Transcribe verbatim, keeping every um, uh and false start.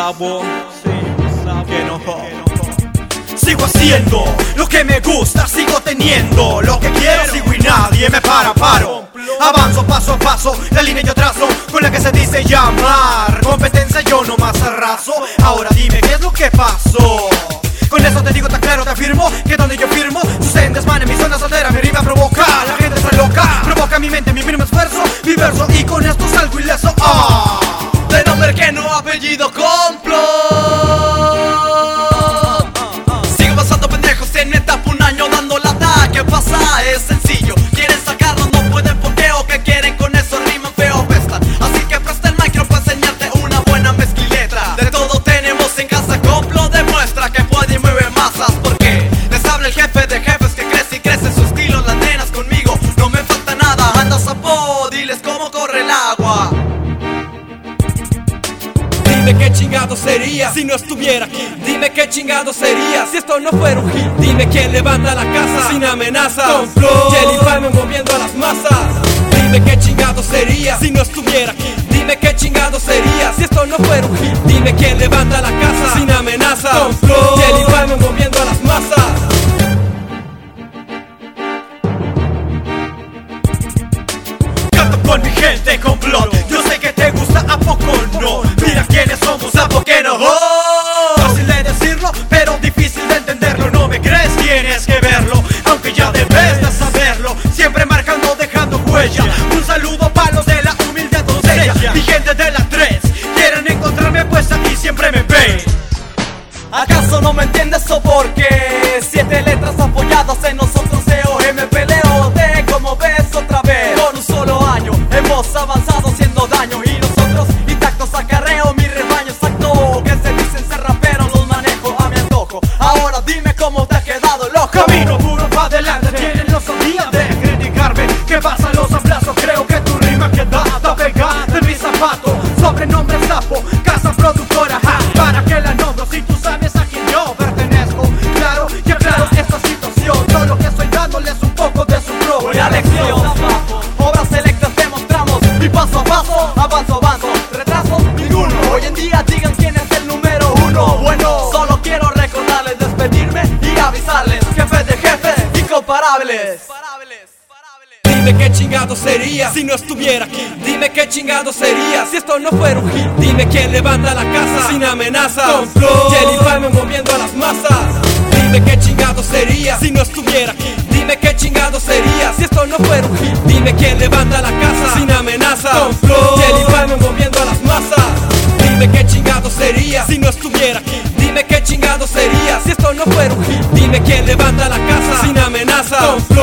Gustavo, sí, Gustavo, que no. Sigo haciendo lo que me gusta, sigo teniendo lo que quiero, sigo y nadie me para, paro. Avanzo paso a paso, la línea yo trazo, con la que se dice llamar competencia yo no más arraso. Ahora dime qué es lo que pasó. Con eso te digo, tan claro, te afirmo que donde yo firmo suceden desmanes, mi zona soltera, mi rima provoca. La gente está loca, provoca mi mente, mi mínimo esfuerzo, mi verso y con esto salgo ileso. Ah, de nombre que no, apellido complot. Sigo pasando pendejos en mi etapa, un año dando lata. ¿Qué pasa? Es sencillo, quieren sacarnos, no pueden porque o que quieren con eso riman feo, pestan. Así que presta el micro para enseñarte una buena mezcliletra. De todo tenemos en casa, complot demuestra que puede y mueve masas. Porque les habla el jefe de jefes que crece y crece su estilo. Las nenas conmigo, no me falta nada, andas a po, diles cómo corre el agua. Dime qué chingado sería si no estuviera aquí. Dime qué chingado sería si esto no fuera un hit. Dime quién levanta la casa sin amenazas. Complot, Jelly Palmer moviendo a las masas. Dime qué chingado sería si no estuviera aquí. Dime qué chingado sería si esto no fuera un hit. Dime quién levanta la casa sin amenazas. Complot, Jelly Palmer moviendo a las masas. Canto con mi gente, complot. Yo sé que te gusta, ¿a poco no? Mira quiénes somos, ¿a poco no? Oh, fácil de decirlo, pero difícil de entenderlo. No me crees, tienes que verlo, aunque ya debes de saberlo. Siempre marcando, dejando huella. Un saludo para los de la humilde doncella. Mi gente de la tres, quieren encontrarme pues aquí siempre me ven. ¿Acaso no me entiendes o por qué? Siete letras apoyadas en nosotros, C O M P L O D. Como ves otra vez, con un solo año hemos avanzado haciendo daño. Y nosotros intactos acarreo mi rebaño exacto. Que se dicen ser raperos, los manejo a mi antojo. Ahora dime cómo te ha quedado loco. Camino puro pa' adelante, tienen los días de criticarme. ¿Qué pasa? Los aplazos, creo que tu rima queda pegada en mis zapatos. Sobrenombre sapo, casa productora, ja, para que la nombro si tú sabes a quién yo pertenezco. Claro, ya claro esta situación, yo lo que estoy dándoles un poco de su propia lección. Obras selectas demostramos y paso a paso, avanzo, avanzo, retraso ninguno. Hoy en día digan quién es el número uno. Bueno, solo quiero recordarles, despedirme y avisarles, jefes de jefes incomparables. Dime qué chingado sería si no estuviera aquí. Dime qué chingado sería si esto no fuera un hit. Dime quién levanta la casa sin amenazas. Complot, Jelly Palmer moviendo a las masas. Dime qué chingado sería si no estuviera aquí. Dime qué chingado sería si esto no fuera un hit. Dime quién levanta la casa sin amenazas. Complot, Jelly Palmer moviendo a las masas. Dime qué chingado sería si no estuviera aquí. Dime qué chingado sería si esto no fuera un hit. Dime quién levanta la casa sin amenazas.